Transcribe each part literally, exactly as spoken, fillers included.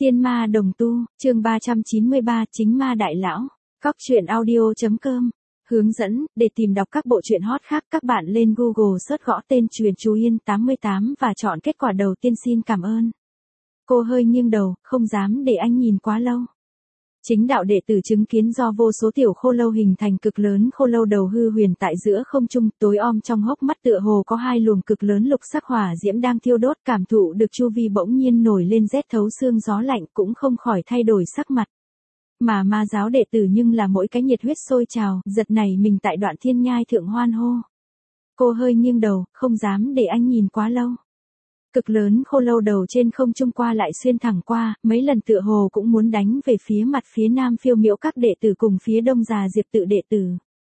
Tiên ma đồng tu, chương ba trăm chín mươi ba, chính ma đại lão. Cóc truyện audio.com. Hướng dẫn, để tìm đọc các bộ truyện hot khác các bạn lên Google search gõ tên Truyền Chú Yên tám mươi tám và chọn kết quả đầu tiên. Xin cảm ơn. Cô hơi nghiêng đầu, không dám để anh nhìn quá lâu. Chính đạo đệ tử chứng kiến do vô số tiểu khô lâu hình thành cực lớn khô lâu đầu hư huyền tại giữa không trung, tối om trong hốc mắt tựa hồ có hai luồng cực lớn lục sắc hỏa diễm đang thiêu đốt, cảm thụ được chu vi bỗng nhiên nổi lên rét thấu xương gió lạnh, cũng không khỏi thay đổi sắc mặt. Mà ma giáo đệ tử nhưng là mỗi cái nhiệt huyết sôi trào, giật nảy mình tại đoạn thiên nhai thượng hoan hô. Cô hơi nghiêng đầu, không dám để anh nhìn quá lâu. Cực lớn khô lâu đầu trên không trung qua lại xuyên thẳng qua, mấy lần tựa hồ cũng muốn đánh về phía mặt phía nam phiêu miễu các đệ tử cùng phía đông già diệp tự đệ tử.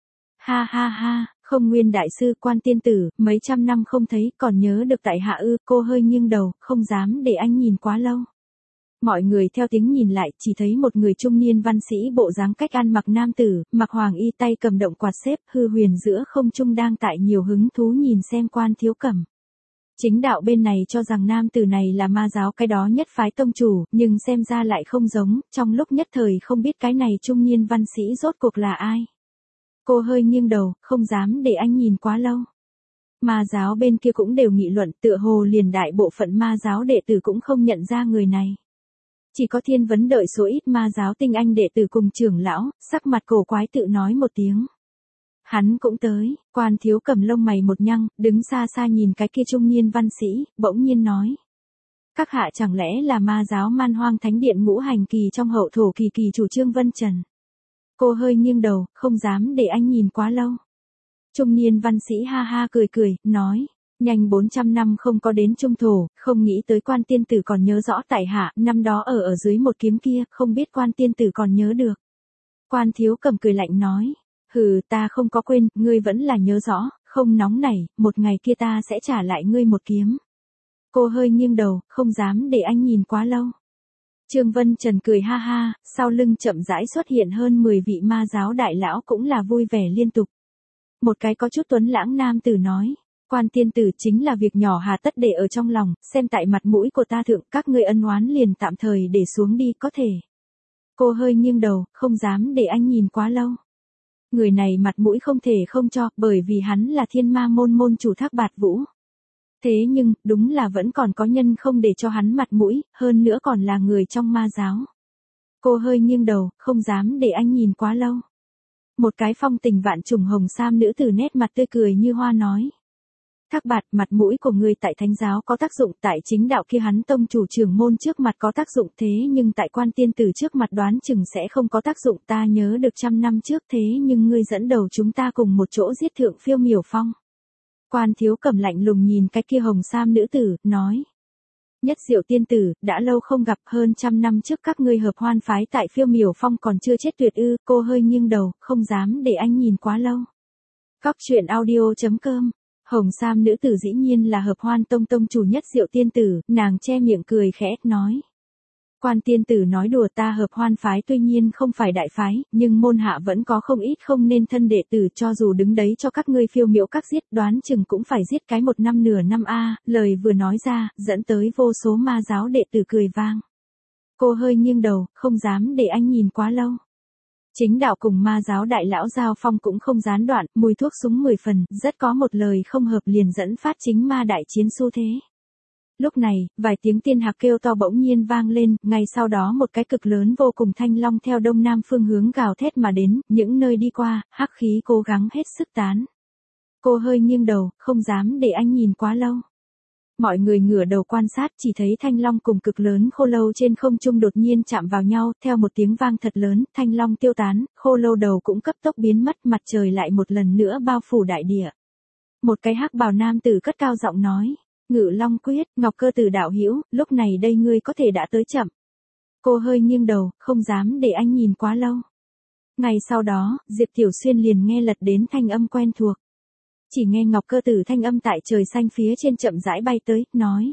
Ha ha ha, Không Nguyên đại sư, Quan tiên tử, mấy trăm năm không thấy, còn nhớ được tại hạ ư? Cô hơi nghiêng đầu, không dám để anh nhìn quá lâu. Mọi người theo tiếng nhìn lại, chỉ thấy một người trung niên văn sĩ bộ dáng cách ăn mặc nam tử, mặc hoàng y, tay cầm động quạt xếp, hư huyền giữa không trung đang tại nhiều hứng thú nhìn xem Quan Thiếu Cẩm. Chính đạo bên này cho rằng nam tử này là ma giáo cái đó nhất phái tông chủ, nhưng xem ra lại không giống, trong lúc nhất thời không biết cái này trung niên văn sĩ rốt cuộc là ai. Cô hơi nghiêng đầu, không dám để anh nhìn quá lâu. Ma giáo bên kia cũng đều nghị luận, tựa hồ liền đại bộ phận ma giáo đệ tử cũng không nhận ra người này. Chỉ có Thiên Vấn đợi số ít ma giáo tinh anh đệ tử cùng trưởng lão, sắc mặt cổ quái tự nói một tiếng. Hắn cũng tới. Quan Thiếu Cẩm lông mày một nhăn, đứng xa xa nhìn cái kia trung niên văn sĩ, bỗng nhiên nói. Các hạ chẳng lẽ là ma giáo Man Hoang Thánh Điện ngũ hành kỳ trong hậu thổ kỳ kỳ chủ Trương Vân Trần? Cô hơi nghiêng đầu, không dám để anh nhìn quá lâu. Trung niên văn sĩ ha ha cười cười, nói. Nhanh bốn trăm năm không có đến trung thổ, không nghĩ tới Quan tiên tử còn nhớ rõ tại hạ, năm đó ở ở dưới một kiếm kia, không biết Quan tiên tử còn nhớ được. Quan Thiếu Cẩm cười lạnh nói. Hừ, ta không có quên, ngươi vẫn là nhớ rõ, không nóng nảy, một ngày kia ta sẽ trả lại ngươi một kiếm. Cô hơi nghiêng đầu, không dám để anh nhìn quá lâu. Trương Vân Trần cười ha ha, sau lưng chậm rãi xuất hiện hơn mười vị ma giáo đại lão cũng là vui vẻ liên tục. Một cái có chút tuấn lãng nam tử nói, Quan tiên tử chính là việc nhỏ hà tất để ở trong lòng, xem tại mặt mũi của ta thượng, các ngươi ân oán liền tạm thời để xuống đi có thể. Cô hơi nghiêng đầu, không dám để anh nhìn quá lâu. Người này mặt mũi không thể không cho, bởi vì hắn là Thiên Ma môn môn chủ Thác Bạt Vũ. Thế nhưng, đúng là vẫn còn có nhân không để cho hắn mặt mũi, hơn nữa còn là người trong ma giáo. Cô hơi nghiêng đầu, không dám để anh nhìn quá lâu. Một cái phong tình vạn trùng hồng sam nữ tử nét mặt tươi cười như hoa nói. Thác Bạt, mặt mũi của ngươi tại thánh giáo có tác dụng, tại chính đạo kia hắn tông chủ trưởng môn trước mặt có tác dụng, thế nhưng tại Quan tiên tử trước mặt đoán chừng sẽ không có tác dụng. Ta nhớ được trăm năm trước, thế nhưng ngươi dẫn đầu chúng ta cùng một chỗ giết thượng Phiêu Miểu Phong. Quan Thiếu Cẩm lạnh lùng nhìn cái kia hồng sam nữ tử, nói. Nhất Diệu tiên tử, đã lâu không gặp, hơn trăm năm trước các ngươi hợp hoan phái tại Phiêu Miểu Phong còn chưa chết tuyệt ư? Cô hơi nghiêng đầu, không dám để anh nhìn quá lâu. Cóc truyện audio.com. Hồng sam nữ tử dĩ nhiên là hợp hoan tông tông chủ Nhất Diệu tiên tử, nàng che miệng cười khẽ, nói. Quan tiên tử nói đùa, ta hợp hoan phái tuy nhiên không phải đại phái, nhưng môn hạ vẫn có không ít không nên thân đệ tử, cho dù đứng đấy cho các ngươi phiêu miễu các giết, đoán chừng cũng phải giết cái một năm nửa năm a. Lời vừa nói ra, dẫn tới vô số ma giáo đệ tử cười vang. Cô hơi nghiêng đầu, không dám để anh nhìn quá lâu. Chính đạo cùng ma giáo đại lão giao phong cũng không gián đoạn, mùi thuốc súng mười phần, rất có một lời không hợp liền dẫn phát chính ma đại chiến xu thế. Lúc này, vài tiếng tiên hạc kêu to bỗng nhiên vang lên, ngay sau đó một cái cực lớn vô cùng thanh long theo đông nam phương hướng gào thét mà đến, những nơi đi qua, hắc khí cố gắng hết sức tán. Cô hơi nghiêng đầu, không dám để anh nhìn quá lâu. Mọi người ngửa đầu quan sát, chỉ thấy thanh long cùng cực lớn khô lâu trên không trung đột nhiên chạm vào nhau, theo một tiếng vang thật lớn, thanh long tiêu tán, khô lâu đầu cũng cấp tốc biến mất, mặt trời lại một lần nữa bao phủ đại địa. Một cái hắc bào nam tử cất cao giọng nói, Ngự Long quyết, Ngọc Cơ Tử đạo hữu, lúc này đây ngươi có thể đã tới chậm. Cô hơi nghiêng đầu, không dám để anh nhìn quá lâu. Ngày sau đó, Diệp Tiểu Xuyên liền nghe lật đến thanh âm quen thuộc. Chỉ nghe Ngọc Cơ Tử thanh âm tại trời xanh phía trên chậm rãi bay tới, nói.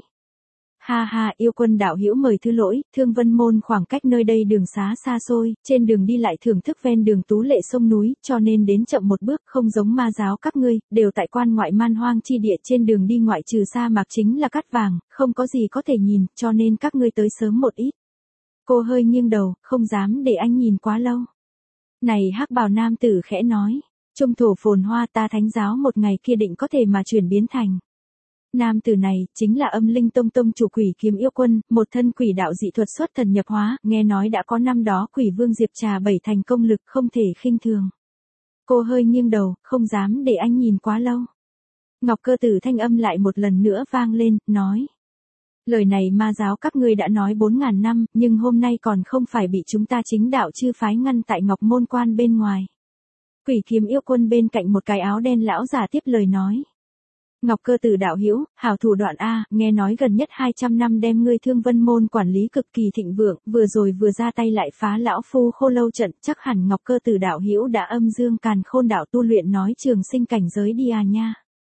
Ha ha, yêu quân đạo hữu mời thứ lỗi, Thương Vân môn khoảng cách nơi đây đường xá xa xôi, trên đường đi lại thưởng thức ven đường tú lệ sông núi, cho nên đến chậm một bước, không giống ma giáo các ngươi, đều tại quan ngoại man hoang chi địa, trên đường đi ngoại trừ sa mạc chính là cát vàng, không có gì có thể nhìn, cho nên các ngươi tới sớm một ít. Cô hơi nghiêng đầu, không dám để anh nhìn quá lâu. Này hắc bào nam tử khẽ nói. Trung thổ phồn hoa ta thánh giáo một ngày kia định có thể mà chuyển biến thành. Nam tử này, chính là âm linh tông tông chủ quỷ kiếm yêu quân, một thân quỷ đạo dị thuật xuất thần nhập hóa, nghe nói đã có năm đó quỷ vương Diệp Trà bảy thành công lực không thể khinh thường. Cô hơi nghiêng đầu, không dám để anh nhìn quá lâu. Ngọc Cơ Tử thanh âm lại một lần nữa vang lên, nói. Lời này ma giáo các ngươi đã nói bốn ngàn năm, nhưng hôm nay còn không phải bị chúng ta chính đạo chư phái ngăn tại Ngọc Môn Quan bên ngoài. Quỷ kiếm yêu quân bên cạnh một cái áo đen lão giả tiếp lời nói. Ngọc Cơ Tử đạo hữu, hảo thủ đoạn A, nghe nói gần nhất hai trăm năm đem ngươi Thương Vân Môn quản lý cực kỳ thịnh vượng, vừa rồi vừa ra tay lại phá lão phu khô lâu trận, chắc hẳn Ngọc Cơ Tử đạo hữu đã âm dương càn khôn đạo tu luyện nói trường sinh cảnh giới đi à nha.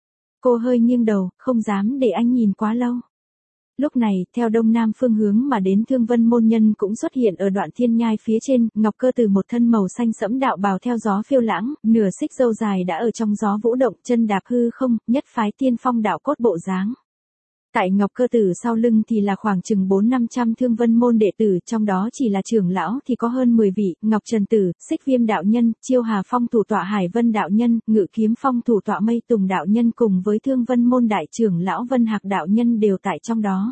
Cô hơi nghiêng đầu, không dám để anh nhìn quá lâu. Lúc này, theo đông nam phương hướng mà đến Thương Vân Môn nhân cũng xuất hiện ở đoạn thiên nhai phía trên, Ngọc Cơ Tử một thân màu xanh sẫm đạo bào theo gió phiêu lãng, nửa xích râu dài đã ở trong gió vũ động, chân đạp hư không, nhất phái tiên phong đạo cốt bộ dáng. Tại Ngọc Cơ Tử sau lưng thì là khoảng chừng bốn năm trăm Thương Vân Môn đệ tử, trong đó chỉ là trưởng lão thì có hơn mười vị, Ngọc Trần Tử, Xích Viêm đạo nhân, Chiêu Hà Phong thủ tọa Hải Vân đạo nhân, Ngự Kiếm Phong thủ tọa Mây Tùng đạo nhân cùng với Thương Vân Môn đại trưởng lão Vân Hạc đạo nhân đều tại trong đó.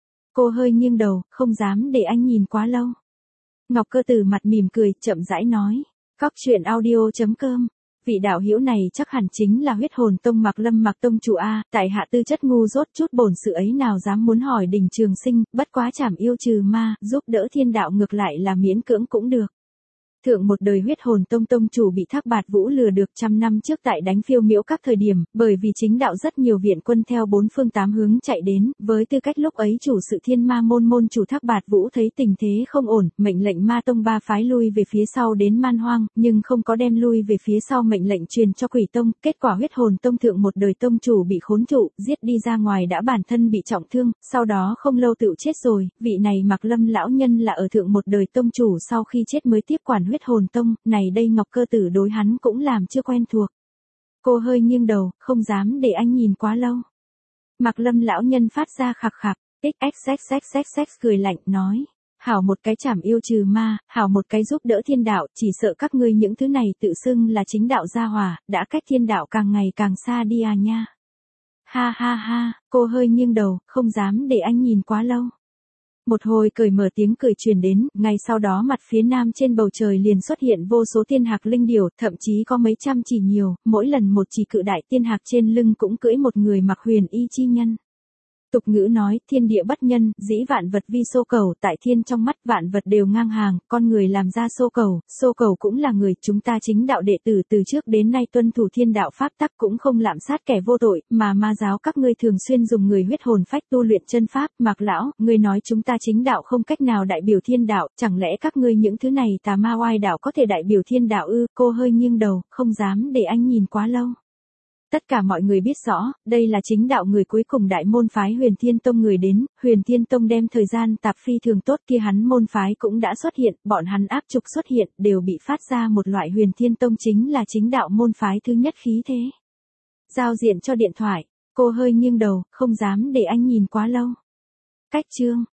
Cô hơi nghiêng đầu, không dám để anh nhìn quá lâu. Ngọc Cơ Tử mặt mỉm cười, chậm rãi nói. Cóc truyện audio chấm com. Vị đạo hữu này chắc hẳn chính là Huyết Hồn Tông Mạc Lâm Mạc Tông chủ A, tại hạ tư chất ngu dốt chút bổn sự ấy nào dám muốn hỏi đỉnh trường sinh, bất quá chảm yêu trừ ma, giúp đỡ thiên đạo ngược lại là miễn cưỡng cũng được. Thượng một đời Huyết Hồn Tông tông chủ bị Thác Bạt Vũ lừa được trăm năm trước tại đánh Phiêu Miễu các thời điểm, bởi vì chính đạo rất nhiều viện quân theo bốn phương tám hướng chạy đến, với tư cách lúc ấy chủ sự Thiên Ma môn môn chủ Thác Bạt Vũ thấy tình thế không ổn, mệnh lệnh Ma tông ba phái lui về phía sau đến Man Hoang, nhưng không có đem lui về phía sau mệnh lệnh truyền cho Quỷ Tông, kết quả Huyết Hồn Tông thượng một đời tông chủ bị khốn trụ, giết đi ra ngoài đã bản thân bị trọng thương, sau đó không lâu tự chết rồi, vị này Mạc Lâm lão nhân là ở thượng một đời tông chủ sau khi chết mới tiếp quản Huyết Hồn Tông, này đây Ngọc Cơ Tử đối hắn cũng làm chưa quen thuộc. Cô hơi nghiêng đầu, không dám để anh nhìn quá lâu. Mạc Lâm lão nhân phát ra khạc khạc, xxxxxx cười lạnh nói. Hảo một cái chảm yêu trừ ma, hảo một cái giúp đỡ thiên đạo, chỉ sợ các ngươi những thứ này tự xưng là chính đạo gia hòa, đã cách thiên đạo càng ngày càng xa đi à nha. Ha ha ha, cô hơi nghiêng đầu, không dám để anh nhìn quá lâu. Một hồi cười mở tiếng cười truyền đến, ngay sau đó mặt phía nam trên bầu trời liền xuất hiện vô số tiên hạc linh điểu, thậm chí có mấy trăm chỉ nhiều, mỗi lần một chỉ cự đại tiên hạc trên lưng cũng cưỡi một người mặc huyền y chi nhân. Tục ngữ nói, thiên địa bất nhân, dĩ vạn vật vi xô cầu, tại thiên trong mắt vạn vật đều ngang hàng, con người làm ra xô cầu, xô cầu cũng là người, chúng ta chính đạo đệ tử từ trước đến nay tuân thủ thiên đạo pháp tắc cũng không lạm sát kẻ vô tội, mà ma giáo các ngươi thường xuyên dùng người huyết hồn phách tu luyện chân pháp, Mạc lão, ngươi nói chúng ta chính đạo không cách nào đại biểu thiên đạo, chẳng lẽ các ngươi những thứ này tà ma oai đạo có thể đại biểu thiên đạo ư? Cô hơi nghiêng đầu, không dám để anh nhìn quá lâu. Tất cả mọi người biết rõ, đây là chính đạo người cuối cùng đại môn phái Huyền Thiên Tông người đến, Huyền Thiên Tông đem thời gian tạp phi thường tốt kia hắn môn phái cũng đã xuất hiện, bọn hắn áp trục xuất hiện, đều bị phát ra một loại Huyền Thiên Tông chính là chính đạo môn phái thứ nhất khí thế. Giao diện cho điện thoại, cô hơi nghiêng đầu, không dám để anh nhìn quá lâu. Cách chương